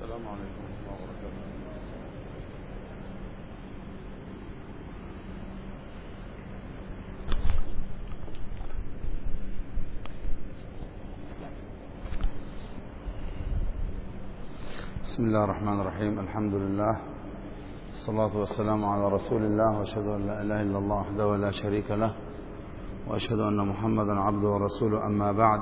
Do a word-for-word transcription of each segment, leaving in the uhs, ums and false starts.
السلام عليكم ورحمة الله وبركاته. بسم الله الرحمن الرحيم. الحمد لله والصلاة والسلام على رسول الله، وأشهد أن لا إله إلا الله وحده لا شريك له، وأشهد أن محمدا عبده ورسوله. أما بعد،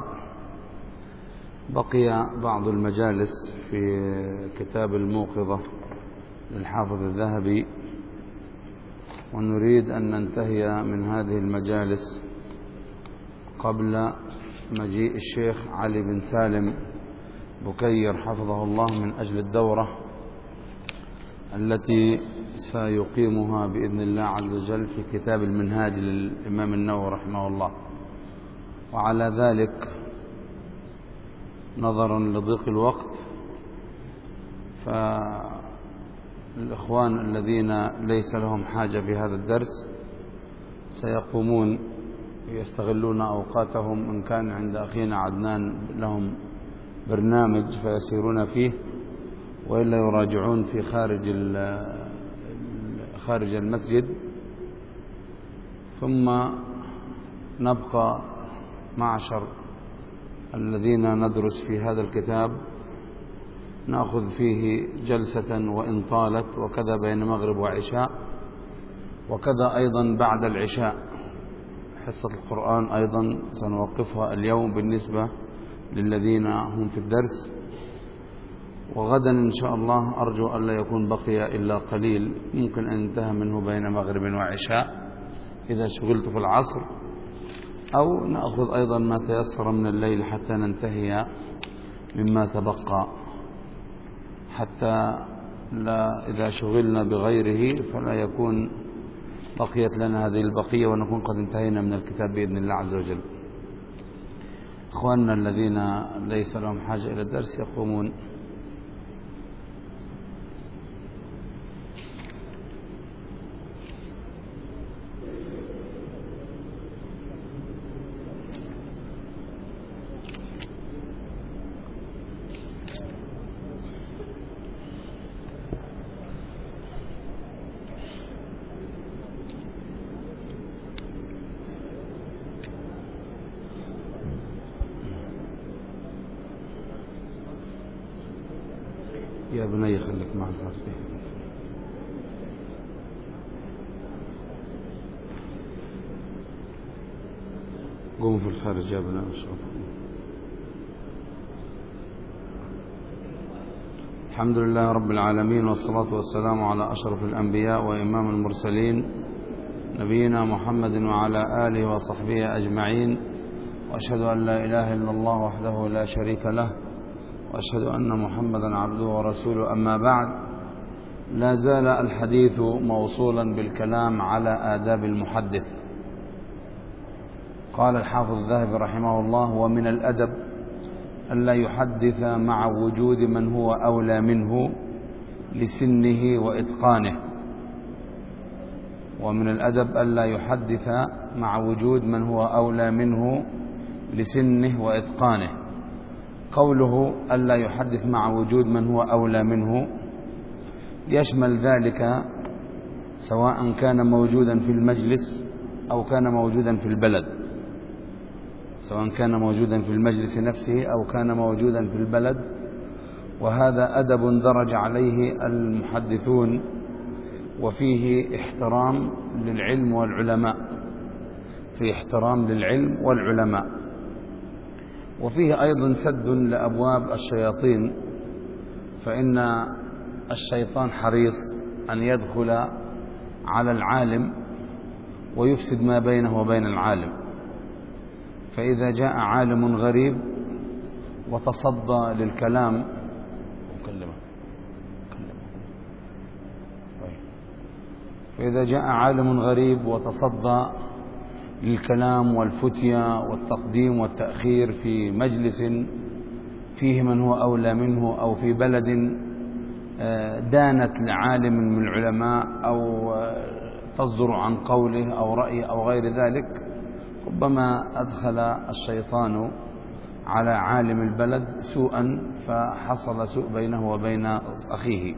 بقي بعض المجالس في كتاب الموقظة للحافظ الذهبي، ونريد أن ننتهي من هذه المجالس قبل مجيء الشيخ علي بن سالم بكير حفظه الله من أجل الدورة التي سيقيمها بإذن الله عز وجل في كتاب المنهاج للإمام النووي رحمه الله. وعلى ذلك، نظرا لضيق الوقت، فالإخوان الذين ليس لهم حاجة في هذا الدرس سيقومون يستغلون أوقاتهم، إن كان عند أخينا عدنان لهم برنامج فيسيرون فيه، وإلا يراجعون في خارج خارج المسجد. ثم نبقى معشر الذين ندرس في هذا الكتاب نأخذ فيه جلسة وإن طالت، وكذا بين مغرب وعشاء، وكذا أيضا بعد العشاء. حصة القرآن أيضا سنوقفها اليوم بالنسبة للذين هم في الدرس، وغدا إن شاء الله أرجو أن لا يكون بقي إلا قليل، ممكن أن انتهى منه بين مغرب وعشاء إذا شغلت في العصر، أو نأخذ أيضا ما تيسر من الليل حتى ننتهي مما تبقى، حتى لا إذا شغلنا بغيره فلا يكون بقيت لنا هذه البقية ونكون قد انتهينا من الكتاب بإذن الله عز وجل. إخواننا الذين ليس لهم حاجة إلى الدرس يقومون. يا بني خليك مع الخارجين. قوموا في الخارج يا بني اشرفوا. الحمد لله رب العالمين، والصلاة والسلام على أشرف الأنبياء وإمام المرسلين، نبينا محمد وعلى آله وصحبه أجمعين. وأشهد أن لا إله إلا الله وحده لا شريك له، وأشهد أن محمدا عبده ورسوله. أما بعد، لا زال الحديث موصولا بالكلام على آداب المحدث. قال الحافظ الذهبي رحمه الله: ومن الأدب ألا يحدث مع وجود من هو أولى منه لسنه وإتقانه. ومن الأدب ألا يحدث مع وجود من هو أولى منه لسنه وإتقانه. قوله ألا يحدث مع وجود من هو أولى منه يشمل ذلك سواء كان موجودا في المجلس أو كان موجودا في البلد، سواء كان موجودا في المجلس نفسه أو كان موجودا في البلد. وهذا أدب درج عليه المحدثون، وفيه احترام للعلم والعلماء، فيه احترام للعلم والعلماء، وفيه أيضا سد لأبواب الشياطين، فإن الشيطان حريص أن يدخل على العالم ويفسد ما بينه وبين العالم. فإذا جاء عالم غريب وتصدى للكلام فإذا جاء عالم غريب وتصدى للكلام والفتية والتقديم والتأخير في مجلس فيه من هو أولى منه، أو في بلد دانت لعالم من العلماء أو تصدر عن قوله أو رأيه أو غير ذلك، ربما أدخل الشيطان على عالم البلد سوءا فحصل سوء بينه وبين أخيه.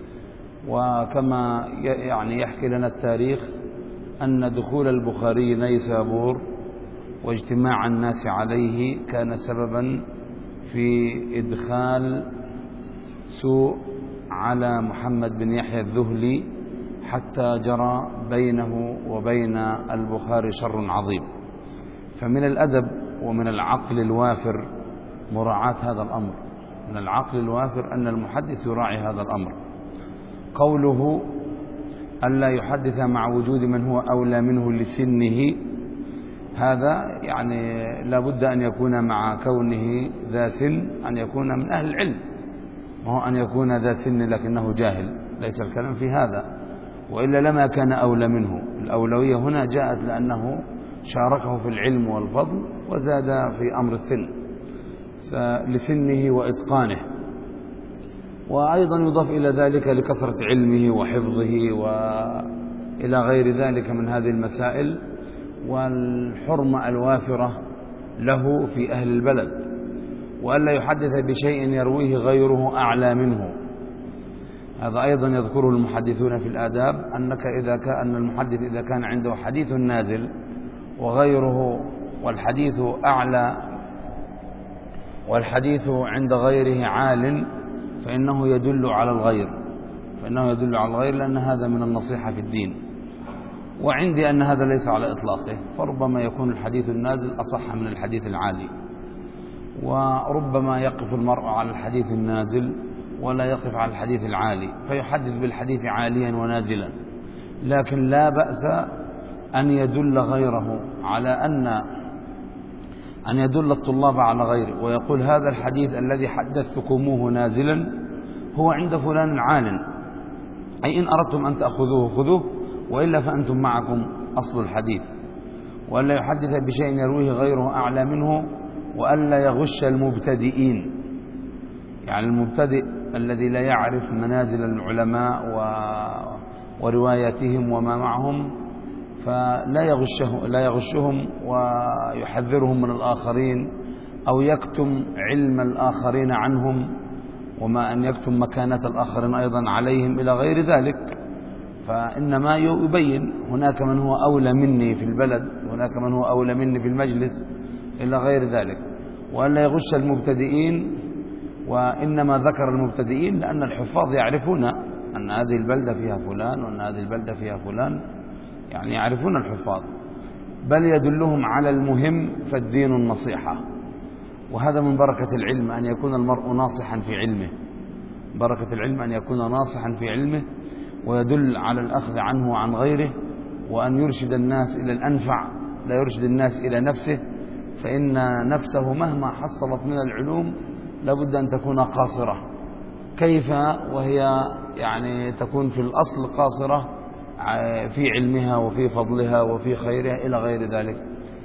وكما يعني يحكي لنا التاريخ أن دخول البخاري نيسابور واجتماع الناس عليه كان سببا في إدخال سوء على محمد بن يحيى الذهلي، حتى جرى بينه وبين البخاري شر عظيم. فمن الأدب ومن العقل الوافر مراعاة هذا الأمر، من العقل الوافر أن المحدث يراعي هذا الأمر. قوله ألا يحدث مع وجود من هو أولى منه لسنه، هذا يعني لا بد أن يكون مع كونه ذا سن أن يكون من أهل العلم، وهو أن يكون ذا سن لكنه جاهل، ليس الكلام في هذا، وإلا لما كان أولى منه. الأولوية هنا جاءت لأنه شاركه في العلم والفضل وزاد في أمر السن لسنه وإتقانه. وأيضا يضاف إلى ذلك لكثرة علمه وحفظه وإلى غير ذلك من هذه المسائل، والحرمة الوافرة له في أهل البلد. وألا يحدث بشيء يرويه غيره أعلى منه، هذا أيضا يذكره المحدثون في الآداب، أنك إذا كان المحدث إذا كان عنده حديث نازل وغيره والحديث أعلى والحديث عند غيره عال فإنه يدل على الغير، فإنه يدل على الغير لأن هذا من النصيحة في الدين. وعندي أن هذا ليس على إطلاقه، فربما يكون الحديث النازل أصح من الحديث العالي، وربما يقف المرء على الحديث النازل ولا يقف على الحديث العالي فيحدث بالحديث عاليا ونازلا. لكن لا بأس أن يدل غيره على أن أن يدل الطلاب على غيره، ويقول هذا الحديث الذي حدثتكموه نازلا هو عند فلان عال، أي إن أردتم أن تأخذوه خذوه، وإلا فأنتم معكم أصل الحديث. وألا يحدث بشيء يرويه غيره أعلى منه، وألا يغش المبتدئين، يعني المبتدئ الذي لا يعرف منازل العلماء و... ورواياتهم وما معهم، فلا يغشه لا يغشهم ويحذرهم من الآخرين، أو يكتم علم الآخرين عنهم، وما أن يكتم مكانة الآخرين أيضا عليهم إلى غير ذلك. فإنما يبين هناك من هو أولى مني في البلد، هناك من هو أولى مني في المجلس إلى غير ذلك. وألا يغش المبتدئين، وإنما ذكر المبتدئين لأن الحفاظ يعرفون أن هذه البلدة فيها فلان وأن هذه البلدة فيها فلان، يعني يعرفون الحفاظ، بل يدلهم على المهم، فالدين النصيحة. وهذا من بركة العلم أن يكون المرء ناصحا في علمه، بركة العلم أن يكون ناصحا في علمه ويدل على الأخذ عنه وعن غيره، وأن يرشد الناس إلى الأنفع لا يرشد الناس إلى نفسه، فإن نفسه مهما حصلت من العلوم لابد أن تكون قاصرة. كيف وهي يعني تكون في الأصل قاصرة في علمها وفي فضلها وفي خيرها إلى غير ذلك.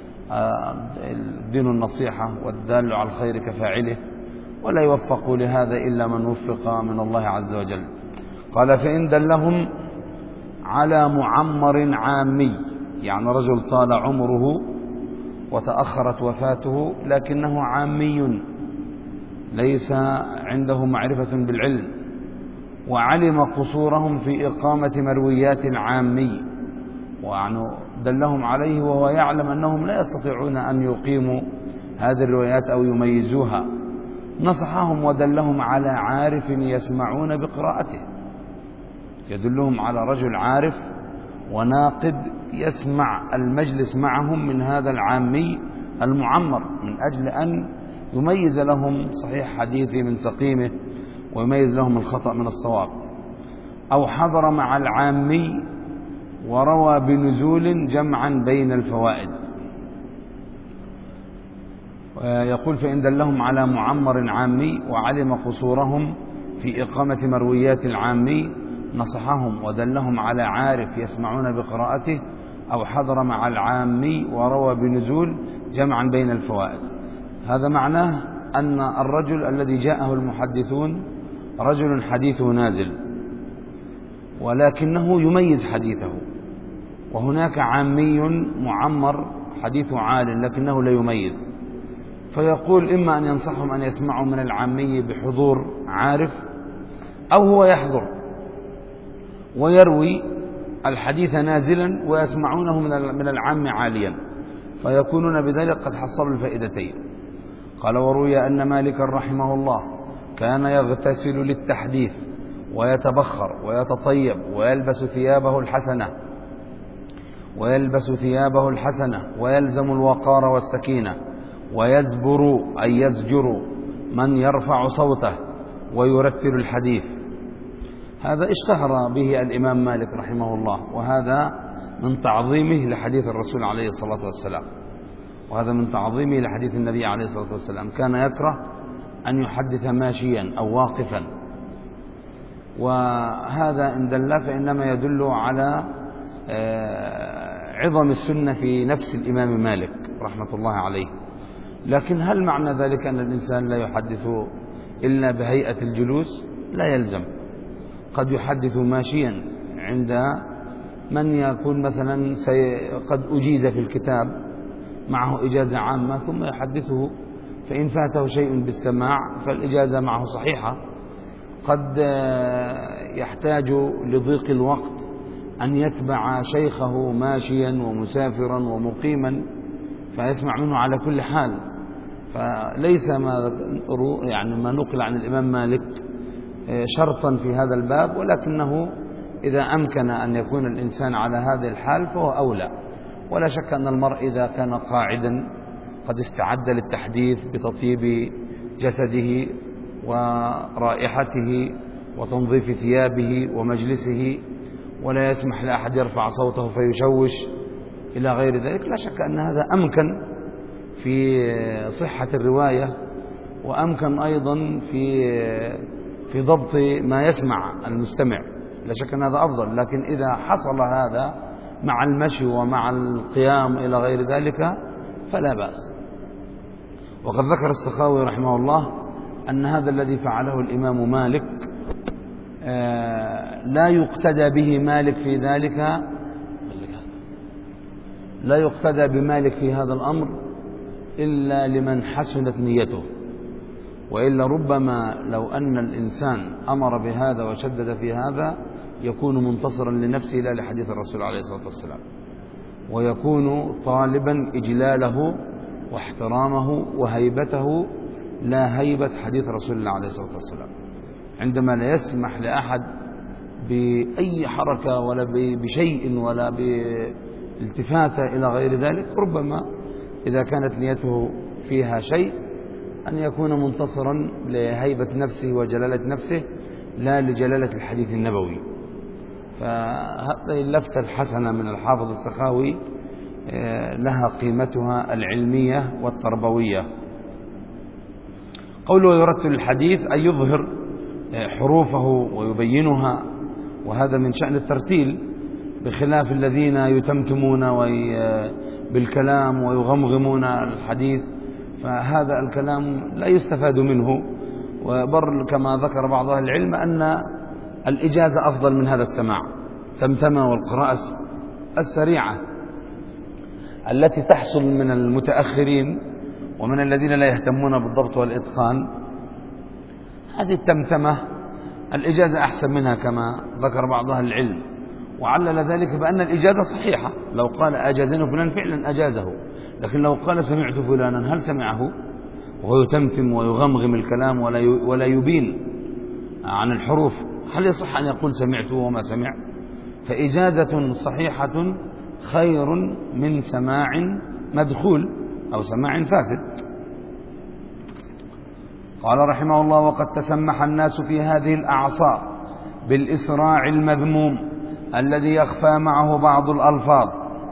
الدين النصيحة والدال على الخير كفاعله، ولا يوفق لهذا إلا من وفق من الله عز وجل. قال فإن دلهم على معمر عامي، يعني رجل طال عمره وتأخرت وفاته لكنه عامي ليس عنده معرفة بالعلم، وعلم قصورهم في إقامة مرويات العامي، وعنه دلهم عليه وهو يعلم أنهم لا يستطيعون أن يقيموا هذه الروايات أو يميزوها، نصحهم ودلهم على عارف يسمعون بقراءته، يدلهم على رجل عارف وناقد يسمع المجلس معهم من هذا العامي المعمر، من أجل أن يميز لهم صحيح حديثه من سقيمه ويميز لهم الخطأ من الصواب. أو حضر مع العامي وروى بنزول جمعا بين الفوائد. يقول فإن دلهم على معمر عامي وعلم قصورهم في إقامة مرويات العامي نصحهم ودلهم على عارف يسمعون بقراءته، أو حضر مع العامي وروى بنزول جمعا بين الفوائد. هذا معناه أن الرجل الذي جاءه المحدثون رجل حديثه نازل ولكنه يميز حديثه، وهناك عامي معمر حديثه عال لكنه لا يميز، فيقول إما أن ينصحهم أن يسمعوا من العامي بحضور عارف، أو هو يحضر ويروي الحديث نازلا ويسمعونه من العام عاليا، فيكونون بذلك قد حصلوا الفائدتين. قال: وروي أن مالكا رحمه الله كان يغتسل للتحديث ويتبخر ويتطيب ويلبس ثيابه الحسنة ويلبس ثيابه الحسنة ويلزم الوقار والسكينة، ويزبر أي يزجر من يرفع صوته ويرتل الحديث. هذا اشتهر به الإمام مالك رحمه الله، وهذا من تعظيمه لحديث الرسول عليه الصلاة والسلام، وهذا من تعظيمه لحديث النبي عليه الصلاة والسلام. كان يكره أن يحدث ماشيا أو واقفا، وهذا إن دل فإنما يدل على عظم السنة في نفس الإمام مالك رحمة الله عليه. لكن هل معنى ذلك أن الإنسان لا يحدث إلا بهيئة الجلوس؟ لا يلزم. قد يحدث ماشيا عند من يكون مثلا قد أجيز في الكتاب معه إجازة عامة ثم يحدثه، فإن فاته شيء بالسماع فالإجازة معه صحيحة. قد يحتاج لضيق الوقت أن يتبع شيخه ماشيا ومسافرا ومقيما فيسمع منه على كل حال. فليس ما يعني ما نقل عن الإمام مالك شرطا في هذا الباب، ولكنه إذا أمكن أن يكون الإنسان على هذه الحال فهو أولى. ولا شك أن المرء إذا كان قاعدا قد استعد للتحديث بتطيب جسده ورائحته وتنظيف ثيابه ومجلسه، ولا يسمح لأحد يرفع صوته فيشوش إلى غير ذلك، لا شك أن هذا أمكن في صحة الرواية، وأمكن أيضا في في ضبط ما يسمع المستمع، لا شك أن هذا أفضل. لكن إذا حصل هذا مع المشي ومع القيام إلى غير ذلك فلا بأس. وقد ذكر السخاوي رحمه الله أن هذا الذي فعله الإمام مالك لا يقتدى به مالك في ذلك، لا يقتدى بمالك في هذا الأمر إلا لمن حسنت نيته، وإلا ربما لو أن الإنسان أمر بهذا وشدد في هذا يكون منتصرا لنفسه لا لحديث الرسول عليه الصلاة والسلام، ويكون طالبا إجلاله واحترامه وهيبته لا هيبة حديث رسول الله عليه الصلاة والسلام. عندما لا يسمح لأحد بأي حركة ولا بشيء ولا بالتفاتة إلى غير ذلك، ربما إذا كانت نيته فيها شيء أن يكون منتصرا لهيبة نفسه وجلالة نفسه لا لجلالة الحديث النبوي. فهذه اللفتة الحسنة من الحافظ السخاوي لها قيمتها العلمية والتربوية. قوله يرتل الحديث أي يظهر حروفه ويبينها، وهذا من شأن الترتيل، بخلاف الذين يتمتمون بالكلام ويغمغمون الحديث، فهذا الكلام لا يستفاد منه. وبر كما ذكر بعض أهل العلم أن الإجازة أفضل من هذا السماع، تمتمة والقراءة السريعة التي تحصل من المتأخرين ومن الذين لا يهتمون بالضبط والإتقان. هذه التمتمة الإجازة أحسن منها كما ذكر بعض أهل العلم، وعلل ذلك بأن الإجازة صحيحة. لو قال أجازني فلان فعلا أجازه، لكن لو قال سمعت فلانا هل سمعه؟ وهو يتمتم ويغمغم الكلام ولا يبين عن الحروف، هل يصح أن يقول سمعت وما سمع؟ فإجازة صحيحة خير من سماع مدخول أو سماع فاسد. قال رحمه الله: وقد تسمح الناس في هذه الأعصار بالإسراع المذموم الذي يخفى معه بعض الألفاظ،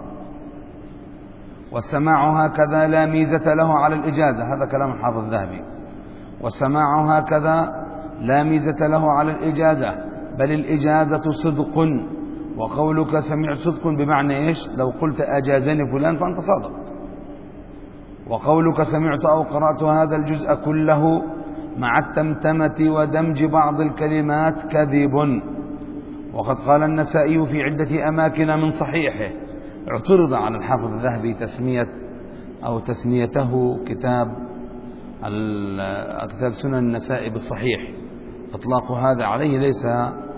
والسماع هكذا لا ميزة له على الإجازة. هذا كلام الحافظ الذهبي. والسماع هكذا لا ميزة له على الإجازة، بل الإجازة صدق. وقولك سمعت صدق بمعنى إيش؟ لو قلت أجازني فلان فأنت صادق. وقولك سمعت أو قرأت هذا الجزء كله مع التمتمة ودمج بعض الكلمات كذب. وقد قال النسائي في عدة أماكن من صحيحه، اعترض على الحافظ الذهبي تسمية أو تسميته كتاب كتاب سنن النسائي بالصحيح، إطلاق هذا عليه ليس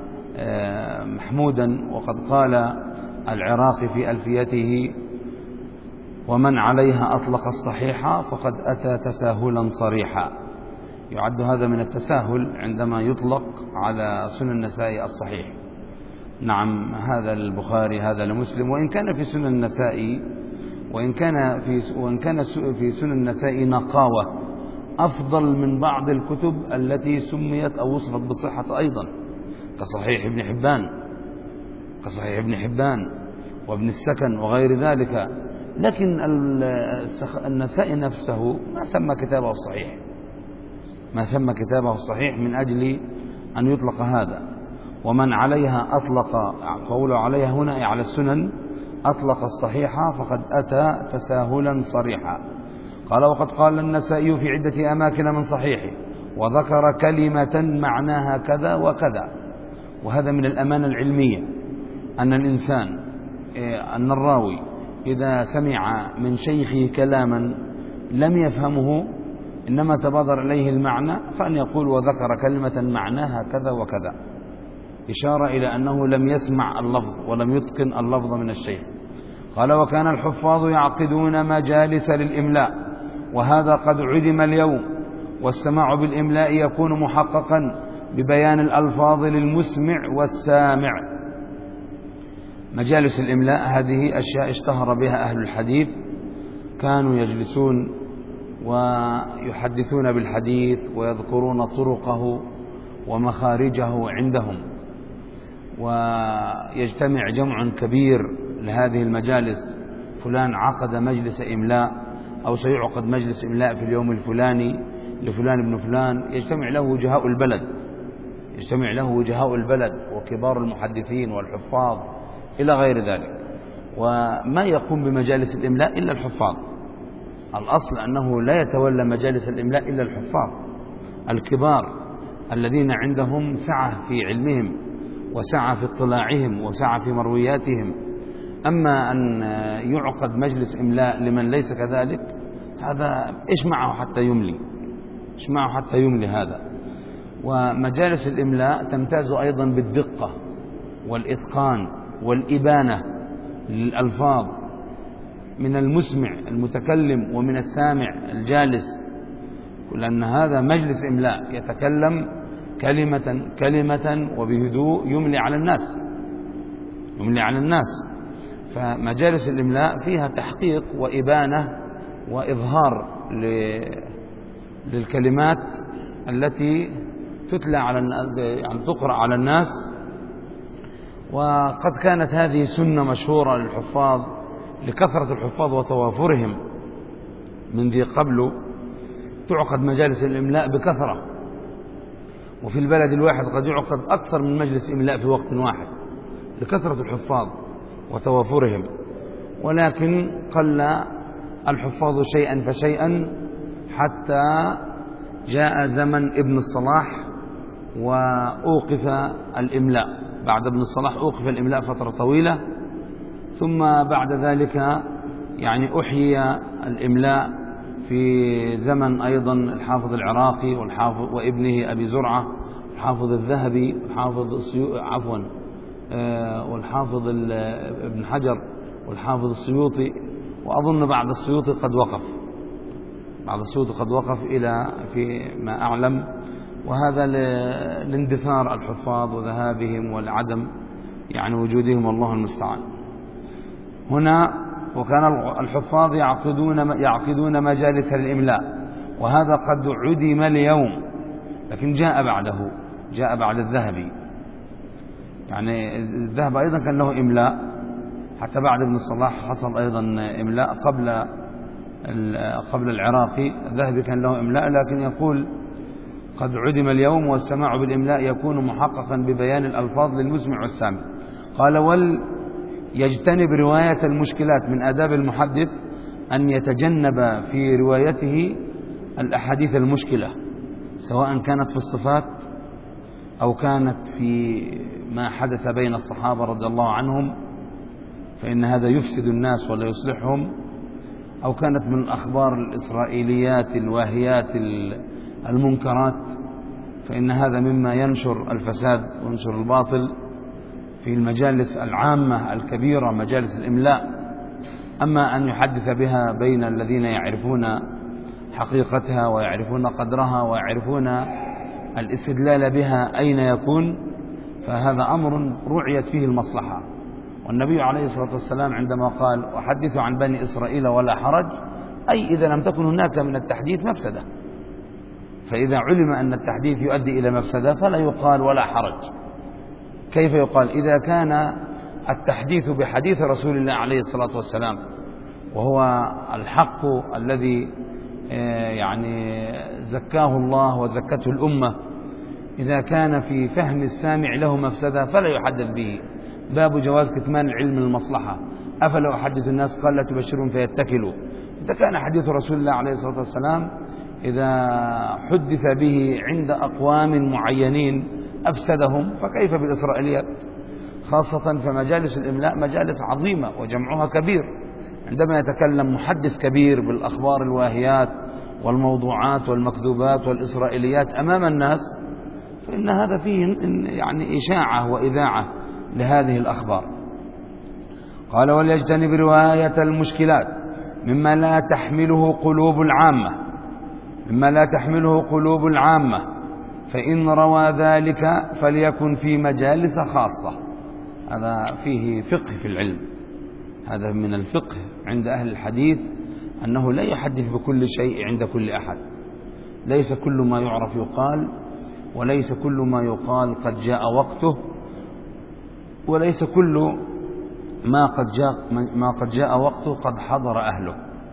محمودا. وقد قال العراقي في ألفيته: ومن عليها أطلق الصحيحة فقد أتى تساهلا صريحا. يعد هذا من التساهل عندما يطلق على سنن النسائي الصحيح. نعم، هذا البخاري، هذا لمسلم، وإن كان في سنن النسائي وإن كان في وإن كان في سنن النسائي نقاوة أفضل من بعض الكتب التي سميت أو وصفت بالصحة أيضا، كصحيح ابن حبان كصحيح ابن حبان وابن السكن وغير ذلك. لكن النسائي نفسه ما سمى كتابه الصحيح ما سمى كتابه الصحيح من أجل أن يطلق هذا. ومن عليها أطلق، قوله عليها هنا على السنن، أطلق الصحيحة فقد أتى تساهلا صريحا. قال: وقد قال النسائي في عدة أماكن من صحيحه وذكر كلمة معناها كذا وكذا. وهذا من الأمانة العلمية، أن الإنسان أن الراوي إذا سمع من شيخه كلاما لم يفهمه إنما تبادر إليه المعنى فأن يقول: وذكر كلمة معناها كذا وكذا، إشارة إلى أنه لم يسمع اللفظ ولم يتقن اللفظ من الشيخ. قال: وكان الحفاظ يعقدون مجالس للإملاء، وهذا قد عدم اليوم، والسماع بالإملاء يكون محققا ببيان الألفاظ للمسمع والسامع. مجالس الإملاء هذه أشياء اشتهر بها أهل الحديث، كانوا يجلسون ويحدثون بالحديث ويذكرون طرقه ومخارجه عندهم، ويجتمع جمع كبير لهذه المجالس. فلان عقد مجلس إملاء أو سيعقد مجلس إملاء في اليوم الفلاني لفلان ابن فلان، يجتمع له وجهاء البلد يجتمع له وجهاء البلد وكبار المحدثين والحفاظ إلى غير ذلك. وما يقوم بمجالس الإملاء إلا الحفاظ. الأصل أنه لا يتولى مجالس الإملاء إلا الحفاظ الكبار الذين عندهم سعة في علمهم وسعة في اطلاعهم وسعة في مروياتهم. أما أن يعقد مجلس إملاء لمن ليس كذلك، هذا إيش معه حتى يملي إيش معه حتى يملي هذا. ومجالس الإملاء تمتاز أيضا بالدقة والإتقان والإبانة للألفاظ من المسمع المتكلم ومن السامع الجالس، لأن هذا مجلس إملاء يتكلم كلمة كلمة وبهدوء يملي على الناس يملي على الناس فمجالس الإملاء فيها تحقيق وإبانة وإظهار للكلمات التي تتلى على يعني تقرأ على الناس. وقد كانت هذه سنة مشهورة للحفاظ لكثرة الحفاظ وتوافرهم من ذي قبل، تعقد مجالس الإملاء بكثرة، وفي البلد الواحد قد يعقد أكثر من مجلس إملاء في وقت واحد لكثرة الحفاظ وتوافرهم. ولكن قل الحفاظ شيئا فشيئا حتى جاء زمن ابن الصلاح وأوقف الإملاء. بعد ابن الصلاح أوقف الإملاء فترة طويلة، ثم بعد ذلك يعني أحيي الإملاء في زمن أيضا الحافظ العراقي والحافظ وابنه أبي زرعة الحافظ الذهبي والحافظ عفوا والحافظ ابن حجر والحافظ السيوطي، وأظن بعد السيوطي قد وقف بعد السيوطي قد وقف إلى في ما أعلم. وهذا لاندثار الحفاظ وذهابهم والعدم يعني وجودهم، والله المستعان. هنا وكان الحفاظ يعقدون يعقدون مجالس الإملاء، وهذا قد عدم اليوم، لكن جاء بعده جاء بعد الذهبي. يعني الذهب أيضا كان له إملاء، حتى بعد ابن الصلاح حصل أيضا إملاء قبل قبل العراقي. الذهبي كان له إملاء، لكن يقول قد عدم اليوم والسماع بالإملاء يكون محققا ببيان الألفاظ للمسمع والسامع. قال: ول يجتنب رواية المشكلات. من آداب المحدث أن يتجنب في روايته الأحاديث المشكلة، سواء كانت في الصفات أو كانت في ما حدث بين الصحابة رضي الله عنهم، فإن هذا يفسد الناس ولا يصلحهم، أو كانت من الأخبار الإسرائيليات الواهيات المنكرات، فإن هذا مما ينشر الفساد وينشر الباطل في المجالس العامة الكبيرة، مجالس الإملاء. أما أن يحدث بها بين الذين يعرفون حقيقتها ويعرفون قدرها ويعرفون الاستدلال بها أين يكون، فهذا أمر رعيت فيه المصلحة. والنبي عليه الصلاة والسلام عندما قال وحدثوا عن بني إسرائيل ولا حرج، أي إذا لم تكن هناك من التحديث مفسدة، فإذا علم أن التحديث يؤدي إلى مفسدة فلا يقال ولا حرج. كيف يقال إذا كان التحديث بحديث رسول الله عليه الصلاة والسلام وهو الحق الذي يعني زكاه الله وزكته الأمة، إذا كان في فهم السامع له مفسدة فلا يحدث به. باب جواز كتمان العلم المصلحة. أفلا أحدث الناس قال لا تبشرون فيتكلوا. إذا كان حديث رسول الله عليه الصلاة والسلام إذا حدث به عند أقوام معينين أفسدهم، فكيف بالإسرائيليات؟ خاصة فمجالس الإملاء مجالس عظيمة وجمعها كبير. عندما يتكلم محدث كبير بالأخبار الواهيات والموضوعات والمكذوبات والإسرائيليات أمام الناس، فإن هذا فيه يعني إشاعة وإذاعة لهذه الأخبار. قال وليجتنب رواية المشكلات مما لا تحمله قلوب العامة مما لا تحمله قلوب العامة فإن روى ذلك فليكن في مجالس خاصة. هذا فيه فقه في العلم، هذا من الفقه عند أهل الحديث أنه لا يحدث بكل شيء عند كل أحد. ليس كل ما يعرف يقال، وليس كل ما يقال قد جاء وقته، وليس كل ما قد جاء ما قد جاء وقته قد حضر أهله.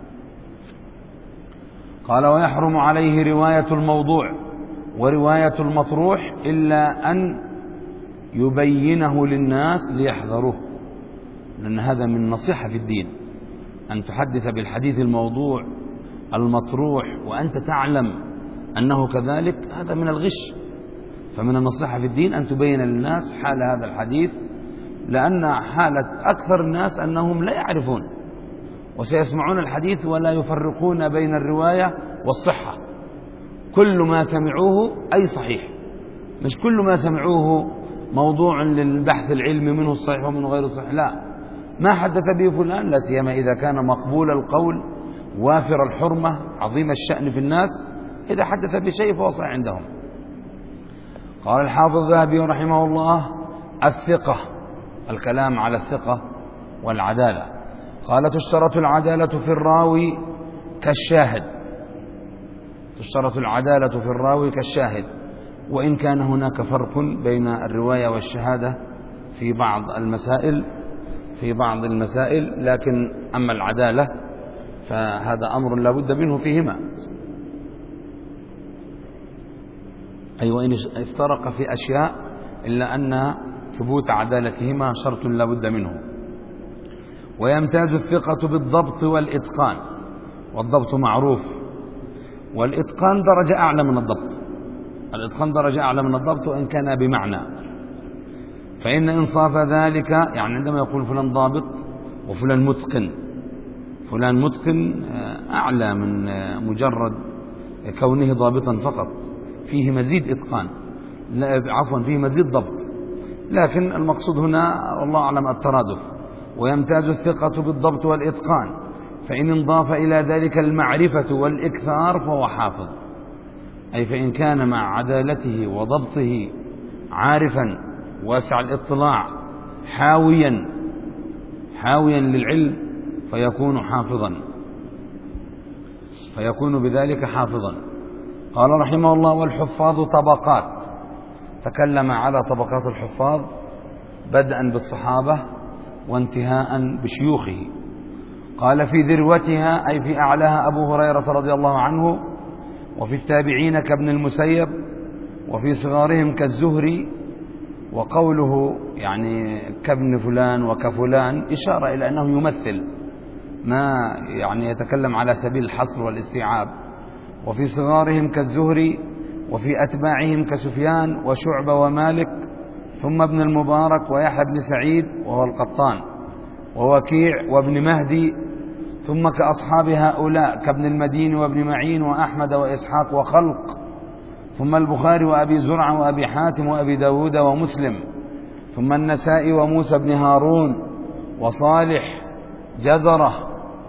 قال ويحرم عليه رواية الموضوع ورواية المطروح إلا أن يبينه للناس ليحذروه، لأن هذا من نصيحة في الدين، أن تحدث بالحديث الموضوع المطروح وأنت تعلم أنه كذلك، هذا من الغش. فمن النصيحة في الدين أن تبين للناس حال هذا الحديث، لأن حالة أكثر الناس أنهم لا يعرفون وسيسمعون الحديث ولا يفرقون بين الرواية والصحة. كل ما سمعوه أي صحيح، مش كل ما سمعوه موضوع للبحث العلمي منه الصحيح ومنه غير الصحيح، لا، ما حدث به فلان، لا سيما إذا كان مقبول القول وافر الحرمة عظيم الشأن في الناس، إذا حدث بشيء فهو صحيح عندهم. قال الحافظ الذهبي رحمه الله الثقة، الكلام على الثقة والعدالة. قال تشترط العدالة في الراوي كالشاهد تشترط العدالة في الراوي كالشاهد وإن كان هناك فرق بين الرواية والشهادة في بعض المسائل في بعض المسائل لكن أما العدالة فهذا أمر لا بد منه فيهما، أي وإن افترق في أشياء إلا أن ثبوت عدالتهما شرط لا بد منه. ويمتاز الثقة بالضبط والإتقان، والضبط معروف، والإتقان درجة أعلى من الضبط الإتقان درجة أعلى من الضبط وإن كان بمعنى. فإن إنصاف ذلك يعني عندما يقول فلان ضابط وفلان متقن، فلان متقن أعلى من مجرد كونه ضابطا فقط، فيه مزيد إتقان، عفوا فيه مزيد ضبط، لكن المقصود هنا والله أعلم الترادف. ويمتاز الثقة بالضبط والإتقان، فإن انضاف إلى ذلك المعرفة والإكثار فهو حافظ، أي فإن كان مع عدالته وضبطه عارفا واسع الاطلاع حاويا حاويا للعلم فيكون حافظا فيكون بذلك حافظا. قال رحمه الله والحفاظ طبقات، تكلم على طبقات الحفاظ بدءا بالصحابة وانتهاء بشيوخه. قال في ذروتها أي في أعلاها أبو هريرة رضي الله عنه، وفي التابعين كابن المسيب، وفي صغارهم كالزهري. وقوله يعني كابن فلان وكفلان إشارة إلى أنه يمثل ما يعني يتكلم على سبيل الحصر والاستيعاب. وفي صغارهم كالزهري، وفي أتباعهم كسفيان وشعبة ومالك، ثم ابن المبارك ويحيى بن سعيد وهو القطان، ووكيع وابن مهدي، ثم كأصحاب هؤلاء كابن المدين وابن معين وأحمد وإسحاق وخلق، ثم البخاري وأبي زرعة وأبي حاتم وأبي داود ومسلم، ثم النسائي وموسى بن هارون وصالح جزرة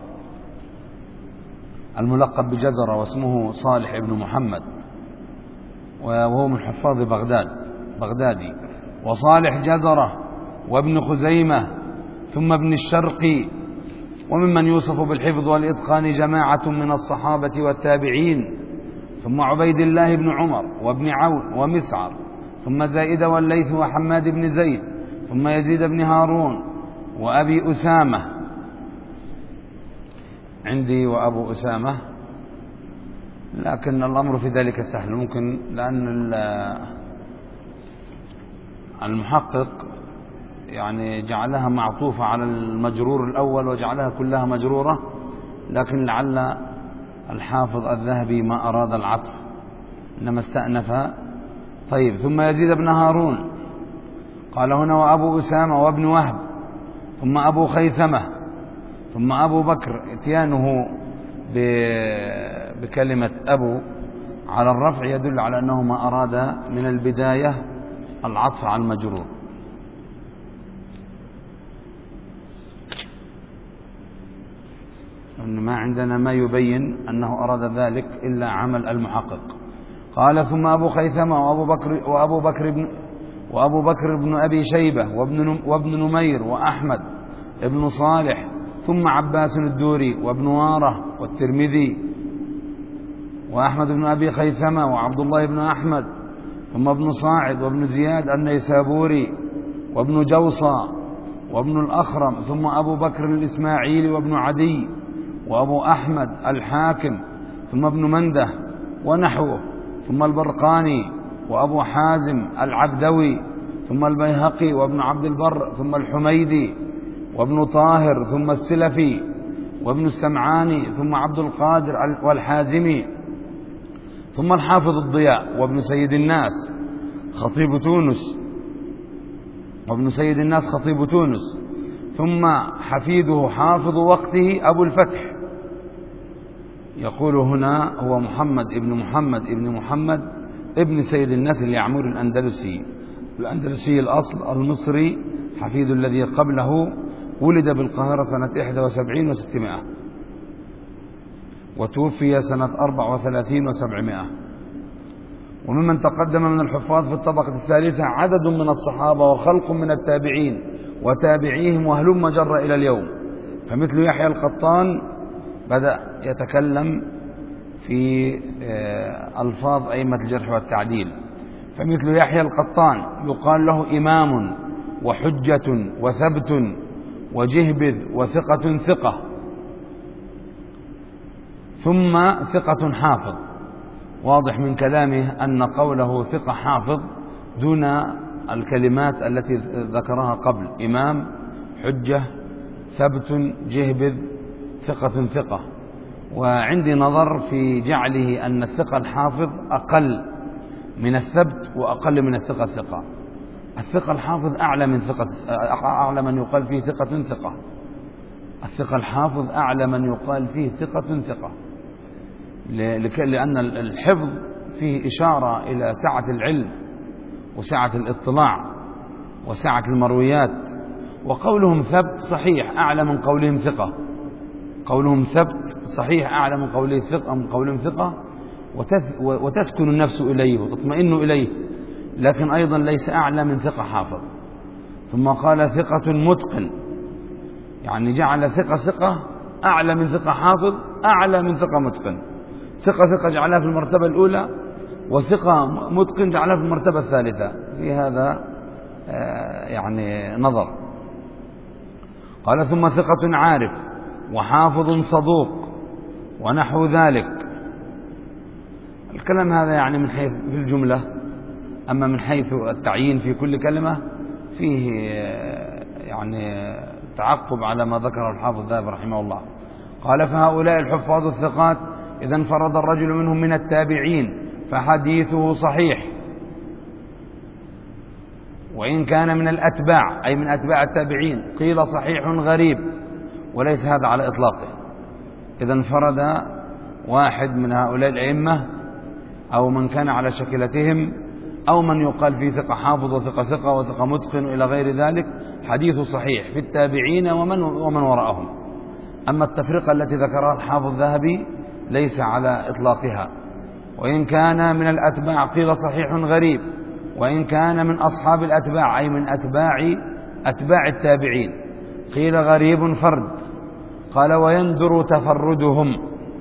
الملقب بجزرة واسمه صالح بن محمد وهو من حفاظ بغداد بغدادي، وصالح جزرة وابن خزيمة، ثم ابن الشرقي. وممن يوصف بالحفظ والإتقان جماعة من الصحابة والتابعين، ثم عبيد الله بن عمر وابن عون ومسعر، ثم زائد والليث وحماد بن زيد، ثم يزيد بن هارون وأبي أسامة. عندي وأبو أسامة، لكن الأمر في ذلك سهل، ممكن لأن المحقق يعني جعلها معطوفة على المجرور الأول وجعلها كلها مجرورة، لكن لعل الحافظ الذهبي ما أراد العطف إنما استأنف. طيب، ثم يزيد بن هارون قال هنا وأبو أسامة وابن وهب، ثم أبو خيثمة، ثم أبو بكر. اتيانه بكلمة أبو على الرفع يدل على أنه ما أراد من البداية العطف على المجرور. أن ما عندنا ما يبين أنه أراد ذلك إلا عمل المحقق. قال ثم أبو خيثمة وأبو بكر وأبو بكر بن وأبو بكر بن أبي شيبة وابن وابن نمير وأحمد ابن صالح، ثم عباس الدوري وابن واره والترمذي وأحمد بن أبي خيثمة وعبد الله بن أحمد، ثم ابن صاعد وابن زياد النيسابوري وابن جوصى وابن الأخرم، ثم أبو بكر الإسماعيلي وابن عدي وأبو أحمد الحاكم، ثم ابن منده ونحوه، ثم البرقاني وأبو حازم العبدوي، ثم البيهقي وابن عبد البر، ثم الحميدي وابن طاهر، ثم السلفي وابن السمعاني، ثم عبد القادر والحازمي، ثم الحافظ الضياء وابن سيد الناس خطيب تونس وابن سيد الناس خطيب تونس، ثم حفيده حافظ وقته أبو الفتح. يقول هنا هو محمد ابن محمد ابن محمد ابن سيد الناس اليعموري الأندلسي الأندلسي الأصل المصري، حفيد الذي قبله، ولد بالقاهرة سنة إحدى وسبعين وستمائة وتوفي سنة أربع وثلاثين وسبعمائة. وممن تقدم من الحفاظ في الطبقة الثالثة عدد من الصحابة وخلق من التابعين وتابعيهم وهلم جر إلى اليوم، فمثل يحيى القطان بدأ يتكلم في ألفاظ أئمة الجرح والتعديل، فمثل يحيى القطان يقال له إمام وحجة وثبت وجهبذ وثقة ثقة، ثم ثقة حافظ. واضح من كلامه أن قوله ثقة حافظ دون الكلمات التي ذكرها قبل: إمام، حجة، ثبت، جهبذ، ثقة ثقة. وعندي نظر في جعله أن الثقة الحافظ أقل من الثبت وأقل من الثقة الثقة. الثقة الحافظ أعلى من ثقة، أعلى من يقال فيه ثقة ثقة. الثقة الحافظ أعلى من يقال فيه ثقة ثقة، لأن الحفظ فيه إشارة إلى سعة العلم وسعة الاطلاع وسعة المرويات. وقولهم ثبت صحيح أعلى من قولهم ثقة، قولهم ثبت صحيح أعلى من قولهم ثقة من قولهم ثقة وتسكن النفس إليه وتطمئن إليه، لكن أيضا ليس أعلى من ثقة حافظ. ثم قال ثقة متقن، يعني جعل ثقة ثقة أعلى من ثقة حافظ أعلى من ثقة متقن. ثقة ثقة جعلها في المرتبة الأولى، وثقة متقن جعلها في المرتبة الثالثة. في هذا يعني نظر. قال ثم ثقة عارف وحافظ صدوق ونحو ذلك. الكلام هذا يعني من حيث في الجملة، أما من حيث التعيين في كل كلمة فيه يعني تعقب على ما ذكره الحافظ الذهبي رحمه الله. قال فهؤلاء الحفاظ الثقات إذا انفرد الرجل منهم من التابعين فحديثه صحيح، وإن كان من الأتباع أي من أتباع التابعين قيل صحيح غريب، وليس هذا على إطلاقه. إذا انفرد واحد من هؤلاء الأئمة أو من كان على شكلتهم أو من يقال فيه ثقة حافظ وثقة ثقة وثقة متقن إلى غير ذلك، حديث صحيح في التابعين ومن, ومن وراءهم. أما التفرقة التي ذكرها الحافظ الذهبي ليس على إطلاقها، وإن كان من الأتباع قيل صحيح غريب، وإن كان من أصحاب الأتباع أي من أتباع أتباع التابعين قيل غريب فرد. قال ويندر تفردهم.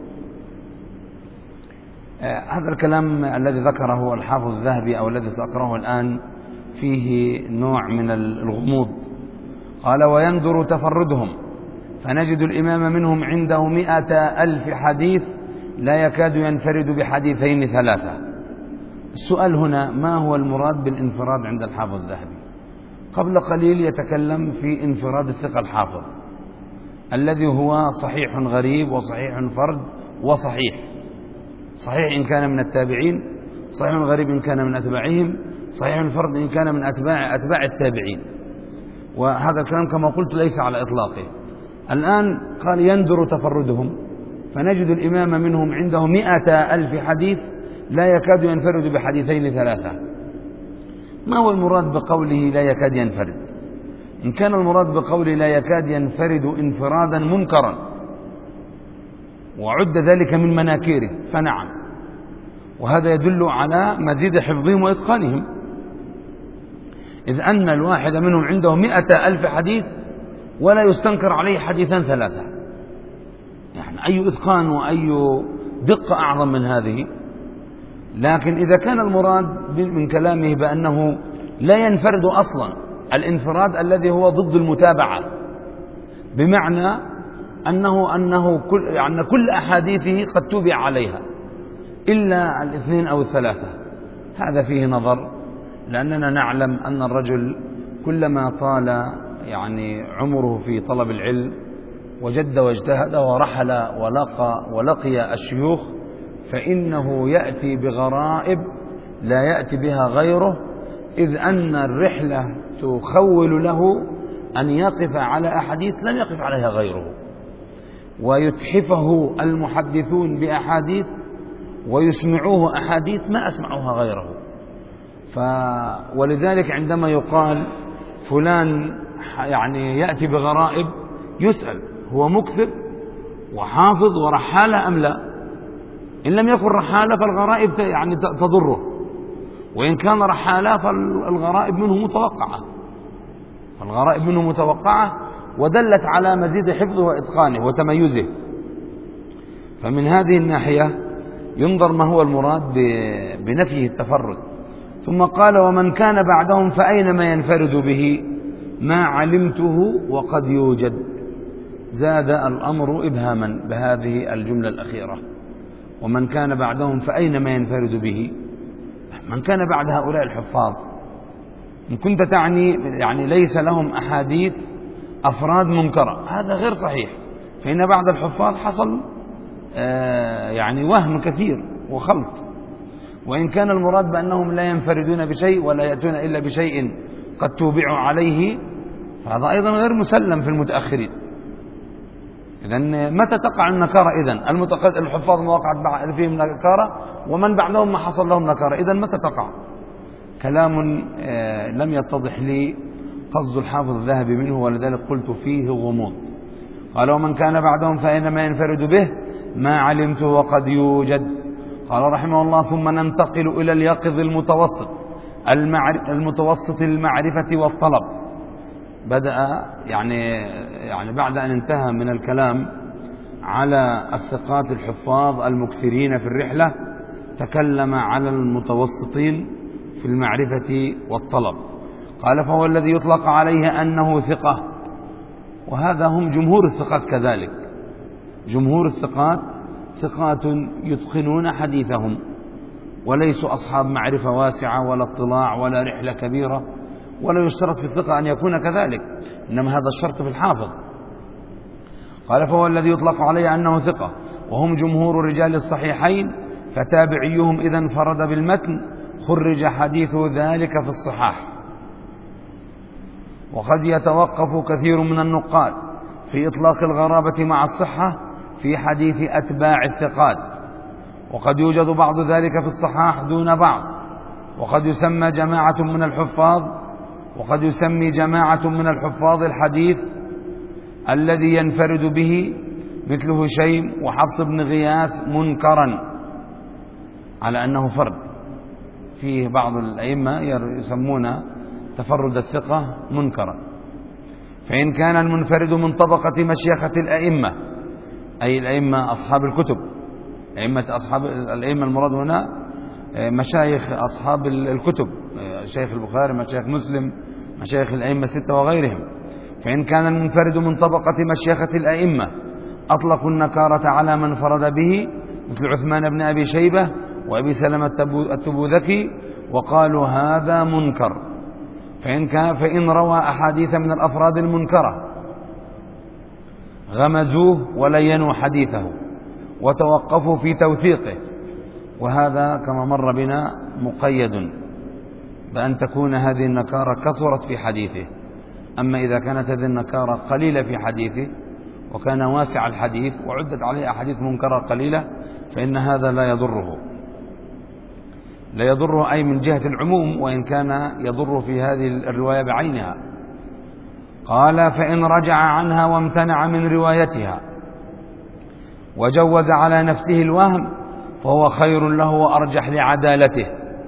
آه هذا الكلام الذي ذكره الحافظ الذهبي أو الذي سأقرأه الآن فيه نوع من الغموض. قال ويندر تفردهم فنجد الإمام منهم عنده مئة ألف حديث لا يكاد ينفرد بحديثين ثلاثة. السؤال هنا ما هو المراد بالانفراد عند الحافظ الذهبي؟ قبل قليل يتكلم في انفراد الثقة الحافظ الذي هو صحيح غريب وصحيح فرد وصحيح، صحيح إن كان من التابعين، صحيح غريب إن كان من أتباعهم، صحيح الفرد إن كان من أتباع أتباع التابعين. وهذا الكلام كما قلت ليس على إطلاقه. الآن قال يندر تفردهم فنجد الإمام منهم عنده مئة ألف حديث لا يكاد ينفرد بحديثين ثلاثة. ما هو المراد بقوله لا يكاد ينفرد؟ إن كان المراد بقوله لا يكاد ينفرد انفرادا منكرا وعد ذلك من مناكيره فنعم، وهذا يدل على مزيد حفظهم وإتقانهم، إذ أن الواحد منهم عنده مئة ألف حديث ولا يستنكر عليه حديثا ثلاثة. يعني أي إتقان وأي دقة أعظم من هذه. لكن إذا كان المراد من كلامه بأنه لا ينفرد أصلا، الانفراد الذي هو ضد المتابعة، بمعنى أنه, أنه كل, يعني كل أحاديثه قد تبع عليها إلا الاثنين أو الثلاثة، هذا فيه نظر، لأننا نعلم أن الرجل كلما طال يعني عمره في طلب العلم وجد واجتهد ورحل ولقى ولقي الشيوخ فإنه يأتي بغرائب لا يأتي بها غيره، إذ أن الرحلة تخول له أن يقف على أحاديث لم يقف عليها غيره، ويتحفه المحدثون بأحاديث ويسمعوه أحاديث ما أسمعوها غيره. ف ولذلك عندما يقال فلان يعني يأتي بغرائب يسأل هو مكثر وحافظ ورحالة أم لا؟ إن لم يكن رحالة فالغرائب يعني تضره، وإن كان رحالة فالغرائب منه متوقعة فالغرائب منه متوقعة ودلت على مزيد حفظه وإتقانه وتميزه. فمن هذه الناحية ينظر ما هو المراد بنفيه التفرد. ثم قال ومن كان بعدهم فأينما ينفرد به ما علمته وقد يوجد. زاد الأمر إبهاما بهذه الجملة الأخيرة، ومن كان بعدهم فأينما ينفرد به، من كان بعد هؤلاء الحفاظ إن كنت تعني يعني ليس لهم أحاديث أفراد منكرة، هذا غير صحيح، فإن بعد الحفاظ حصل آه يعني وهم كثير وخلط. وإن كان المراد بأنهم لا ينفردون بشيء ولا يأتون إلا بشيء قد توبعوا عليه، فهذا أيضا غير مسلم في المتأخرين. إذن متى تقع النكارة؟ إذن الحفاظ ما وقعت فيهم نكارة ومن بعدهم ما حصل لهم نكارة، إذن متى تقع؟ كلام لم يتضح لي قصد الحافظ الذهبي منه، ولذلك قلت فيه غموض. قال ومن كان بعدهم فإنما ينفرد به ما علمته وقد يوجد. قال رحمه الله ثم ننتقل إلى اليقظ المتوسط المتوسط المعرفة والطلب. بدأ يعني يعني بعد أن انتهى من الكلام على الثقات الحفاظ المكثرين في الرحلة تكلم على المتوسطين في المعرفة والطلب. قال فهو الذي يطلق عليه أنه ثقة، وهذا هم جمهور الثقات كذلك. جمهور الثقات ثقات يتقنون حديثهم وليسوا أصحاب معرفة واسعة ولا اطلاع ولا رحلة كبيرة، ولا يشترط في الثقة أن يكون كذلك، إنما هذا الشرط في الحافظ. قال فهو الذي يطلق عليه أنه ثقة، وهم جمهور رجال الصحيحين، فتابعيهم إذا انفرد بالمتن خرج حديث ذلك في الصحاح. وقد يتوقف كثير من النقاد في إطلاق الغرابة مع الصحة في حديث أتباع الثقات، وقد يوجد بعض ذلك في الصحاح دون بعض، وقد يسمى جماعة من الحفاظ وقد يسمي جماعة من الحفاظ الحديث الذي ينفرد به مثل هشيم وحفص بن غياث منكرا، على أنه فرد. فيه بعض الأئمة يسمون تفرد الثقة منكرا. فإن كان المنفرد من طبقة مشيخة الأئمة، أي الأئمة أصحاب الكتب، أئمة أصحاب الأئمة المراد هنا مشايخ أصحاب الكتب، شيخ البخاري، مشايخ مسلم، مشايخ الأئمة الستة وغيرهم. فإن كان المنفرد من طبقة مشيخة الأئمة أطلقوا النكارة على من فرد به مثل عثمان بن أبي شيبة وأبي سلمة التبوذكي، وقالوا هذا منكر. فإن, كان فإن روى أحاديث من الأفراد المنكرة غمزوه ولينوا حديثه وتوقفوا في توثيقه، وهذا كما مر بنا مقيد بأن تكون هذه النكارة كثرت في حديثه. أما إذا كانت هذه النكارة قليلة في حديثه وكان واسع الحديث وعدت عليه أحاديث منكرة قليلة فإن هذا لا يضره لا يضره أي من جهة العموم، وإن كان يضر في هذه الرواية بعينها. قال فإن رجع عنها وامتنع من روايتها وجوز على نفسه الوهم فهو خير له وأرجح لعدالته،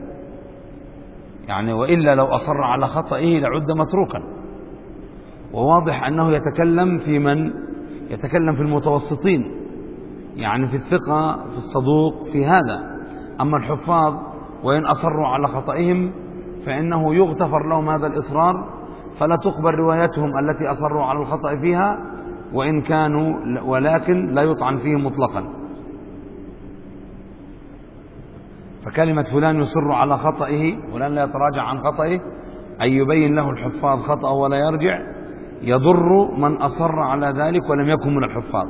يعني وإلا لو أصر على خطئه لعد متروكا. وواضح أنه يتكلم في من يتكلم في المتوسطين، يعني في الثقة، في الصدوق، في هذا. أما الحفاظ وإن أصروا على خطئهم فإنه يغتفر لهم هذا الإصرار، فلا تقبل روايتهم التي أصروا على الخطأ فيها وإن كانوا، ولكن لا يطعن فيهم مطلقا. فكلمة فلان يصر على خطئه، فلان لا يتراجع عن خطئه، أي يبين له الحفاظ خطأه ولا يرجع، يضر من أصر على ذلك ولم يكن من الحفاظ.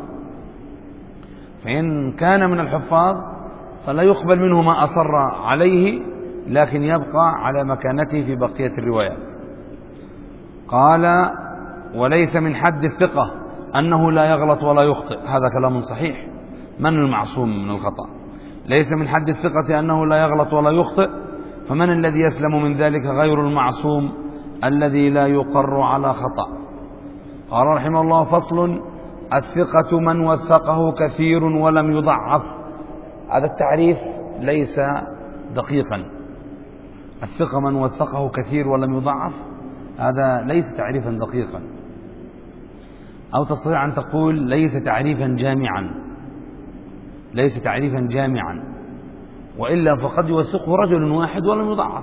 فإن كان من الحفاظ فلا يقبل منه ما أصر عليه، لكن يبقى على مكانته في بقية الروايات. قال وليس من حد الثقة أنه لا يغلط ولا يخطئ، هذا كلام صحيح. من المعصوم من الخطأ؟ ليس من حد الثقة أنه لا يغلط ولا يخطئ، فمن الذي يسلم من ذلك غير المعصوم الذي لا يقر على خطأ. قال رحمه الله فصل: الثقة من وثقه كثير ولم يضعف. هذا التعريف ليس دقيقا. الثقة من وثقه كثير ولم يضعف، هذا ليس تعريفا دقيقا، أو تستطيع أن تقول ليس تعريفا جامعا ليس تعريفا جامعا وإلا فقد يوثقه رجل واحد ولم يضعف.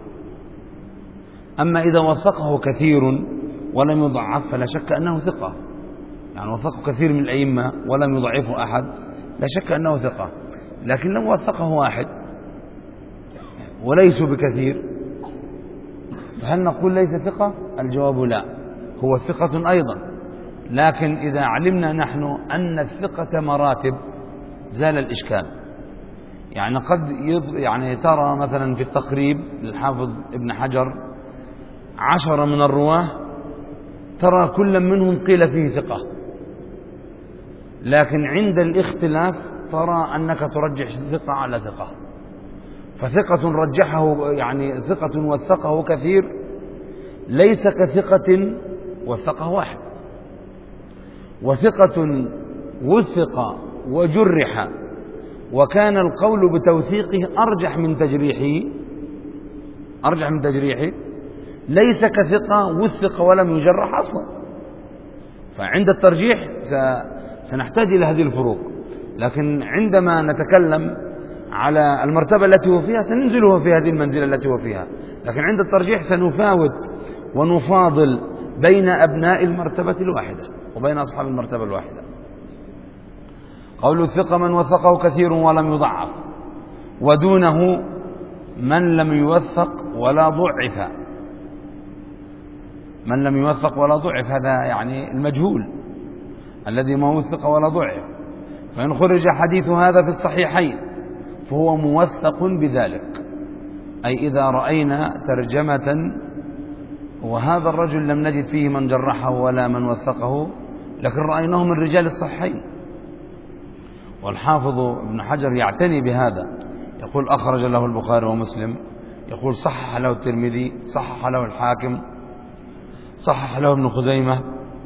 أما إذا وثقه كثير ولم يضعف فلا شك أنه ثقة، يعني وثقه كثير من الأئمة ولم يضعفه أحد لا شك أنه ثقة. لكن لو وثقه واحد وليسوا بكثير فهل نقول ليس ثقة؟ الجواب لا، هو ثقة أيضا. لكن إذا علمنا نحن أن الثقة مراتب زال الإشكال. يعني قد يعني ترى مثلا في التقريب للحافظ ابن حجر عشرة من الرواه ترى كل منهم قيل فيه ثقة، لكن عند الاختلاف ترى أنك ترجح ثقة على ثقة. فثقة رجحه يعني ثقة وثقه كثير ليس كثقة وثقه واحد. وثقة وثق وجرح وكان القول بتوثيقه أرجح من تجريحه أرجح من تجريحه ليس كثقة وثق ولم يجرح أصلا. فعند الترجيح سنحتاج إلى هذه الفروق، لكن عندما نتكلم على المرتبة التي هو فيها سننزله في هذه المنزلة التي هو فيها. لكن عند الترجيح سنفاوت ونفاضل بين أبناء المرتبة الواحدة وبين أصحاب المرتبة الواحدة. قول الثقة من وثقه كثير ولم يضعف، ودونه من لم يوثق ولا ضعف. من لم يوثق ولا ضعف هذا يعني المجهول الذي ما وثق ولا ضعف. فإن خرج حديث هذا في الصحيحين فهو موثق بذلك، أي إذا رأينا ترجمة وهذا الرجل لم نجد فيه من جرحه ولا من وثقه، لكن رأيناه من رجال الصحيحين والحافظ ابن حجر يعتني بهذا، يقول أخرج له البخاري ومسلم، يقول صحح له الترمذي، صحح له الحاكم، صحح له ابن خزيمة،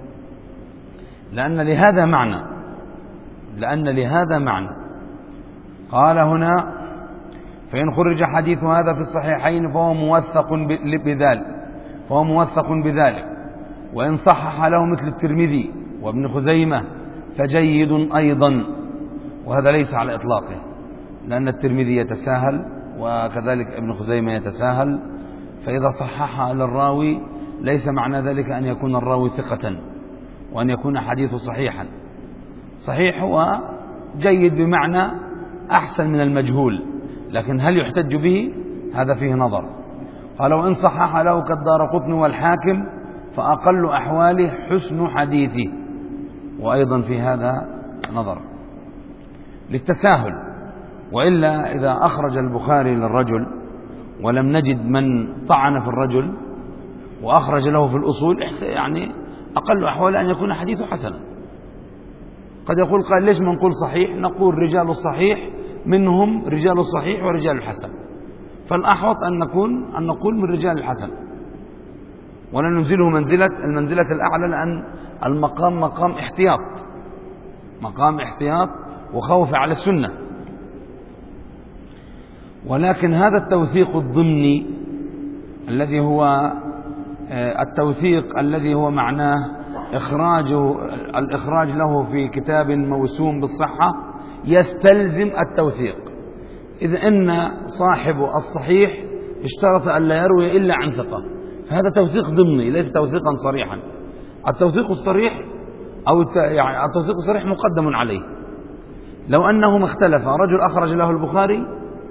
لأن لهذا معنى لأن لهذا معنى قال هنا: فإن خرج حديث هذا في الصحيحين فهو موثق بذلك فهو موثق بذلك وإن صحح له مثل الترمذي وابن خزيمة فجيد أيضا. وهذا ليس على إطلاقه، لأن الترمذي يتساهل وكذلك ابن خزيمة يتساهل، فإذا صحح للراوي ليس معنى ذلك أن يكون الراوي ثقة وأن يكون حديثه صحيحا. صحيح هو جيد بمعنى أحسن من المجهول، لكن هل يحتج به؟ هذا فيه نظر. قال: وإن صحح له كالدارقطني والحاكم فأقل أحواله حسن حديثه. وأيضا في هذا نظر للتساهل، وإلا إذا أخرج البخاري للرجل ولم نجد من طعن في الرجل وأخرج له في الأصول، يعني أقل أحواله أن يكون حديثه حسنا. قد يقول قال: ليش ما نقول صحيح؟ نقول رجال الصحيح منهم رجال الصحيح ورجال الحسن، فالأحوط أن نكون أن نقول من رجال الحسن ولا ننزله منزلة المنزلة الأعلى، لأن المقام مقام احتياط مقام احتياط وخوف على السنة. ولكن هذا التوثيق الضمني الذي هو التوثيق الذي هو معناه إخراجه الإخراج له في كتاب موسوم بالصحة يستلزم التوثيق، إذ أن صاحب الصحيح اشترط أن لا يروي إلا عن ثقة، فهذا توثيق ضمني ليس توثيقا صريحا. التوثيق الصريح أو يعني التوثيق الصريح مقدم عليه. لو أنهما اختلفا، رجل أخرج له البخاري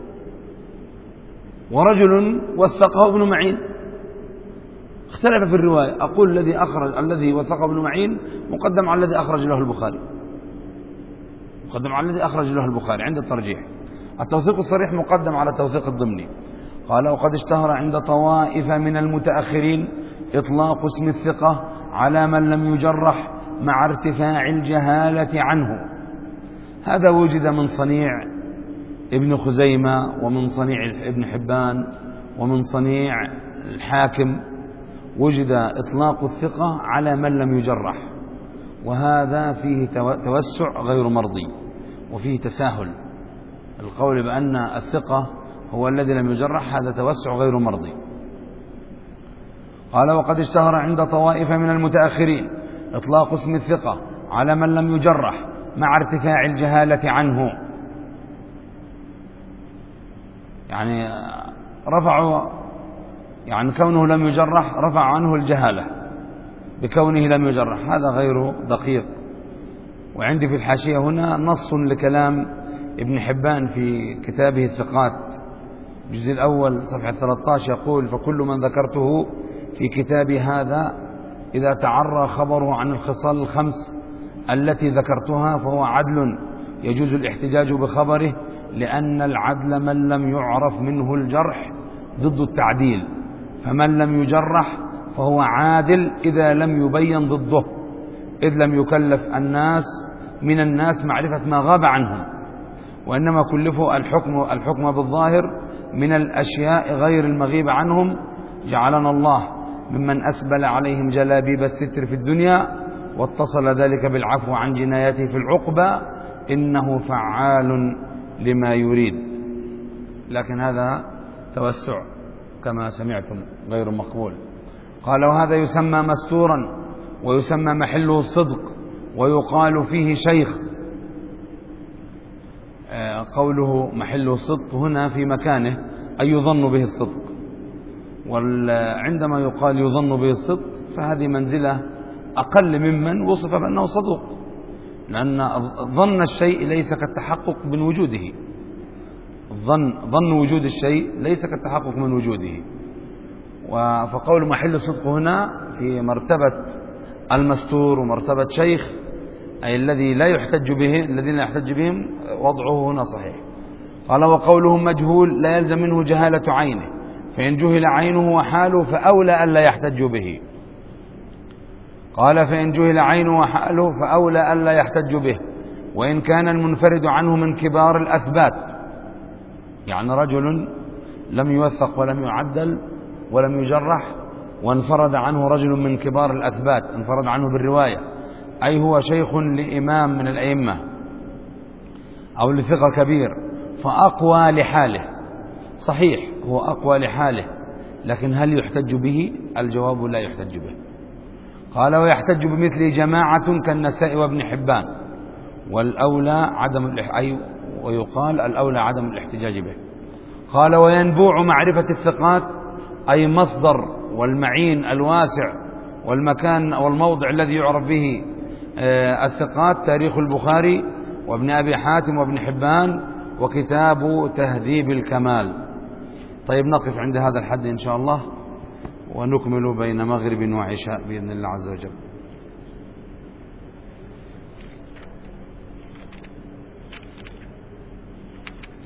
ورجل وثقه ابن معين، اختلف في الرواية، أقول الذي أخرج الذي وثقه ابن معين مقدم على الذي أخرج له البخاري مقدم على الذي أخرج له البخاري عند الترجيح. التوثيق الصريح مقدم على التوثيق الضمني. قال: وقد اشتهر عند طوائف من المتأخرين إطلاق اسم الثقة على من لم يجرح مع ارتفاع الجهالة عنه. هذا وجد من صنيع ابن خزيمة ومن صنيع ابن حبان ومن صنيع الحاكم، وجد إطلاق الثقة على من لم يجرح، وهذا فيه توسع غير مرضي وفيه تساهل. القول بأن الثقة هو الذي لم يجرح هذا توسع غير مرضي. قال: وقد اشتهر عند طوائف من المتأخرين إطلاق اسم الثقة على من لم يجرح مع ارتفاع الجهالة عنه، يعني رفعوا يعني كونه لم يجرح رفع عنه الجهالة بكونه لم يجرح، هذا غير دقيق. وعندي في الحاشية هنا نص لكلام ابن حبان في كتابه الثقات الجزء الأول صفحة ثلاثة عشر، يقول: فكل من ذكرته في كتابي هذا إذا تعرى خبره عن الخصال الخمس التي ذكرتها فهو عدل يجوز الاحتجاج بخبره، لأن العدل من لم يعرف منه الجرح ضد التعديل، فمن لم يجرح فهو عادل إذا لم يبين ضده، إذ لم يكلف الناس من الناس معرفة ما غاب عنهم، وإنما كلفوا الحكم الحكم بالظاهر من الأشياء غير المغيب عنهم. جعلنا الله ممن أسبل عليهم جلابيب الستر في الدنيا واتصل ذلك بالعفو عن جنايته في العقبى، إنه فعال لما يريد. لكن هذا توسع كما سمعتم غير مقبول. قال: وهذا يسمى مستورا ويسمى محله الصدق ويقال فيه شيخ. قوله محله الصدق هنا في مكانه أي يظن به الصدق، وعندما يقال يظن به الصدق فهذه منزلة أقل ممن وصف بأنه صدوق، لأن ظن الشيء ليس كالتحقق من وجوده. الظن ظن وجود الشيء ليس كالتحقق من وجوده. فقول محل الصدق هنا في مرتبة المستور ومرتبة شيخ، أي الذي لا يحتج به الذين لا يحتج بهم وضعه هنا صحيح. قال: وقولهم مجهول لا يلزم منه جهالة عينه، فإن جهل عينه وحاله فأولى ألا يحتج به. قال: فإن جهل عينه وحاله فأولى ألا يحتج به، وإن كان المنفرد عنه من كبار الأثبات، يعني رجل لم يوثق ولم يعدل ولم يجرح وانفرد عنه رجل من كبار الأثبات، انفرد عنه بالرواية، أي هو شيخ لإمام من الأئمة أو لثقة كبير فأقوى لحاله. صحيح هو أقوى لحاله، لكن هل يحتج به؟ الجواب لا يحتج به. قال ويحتج بمثل جماعة كالنسائي وابن حبان، والأولى عدم أي ويقال الأولى عدم الاحتجاج به. قال وينبوع معرفة الثقات أي مصدر والمعين الواسع والمكان والموضع الذي يعرف به الثقات تاريخ البخاري وابن أبي حاتم وابن حبان وكتاب تهذيب الكمال. طيب نقف عند هذا الحد إن شاء الله، ونكمل بين مغرب وعشاء بإذن الله عز وجل.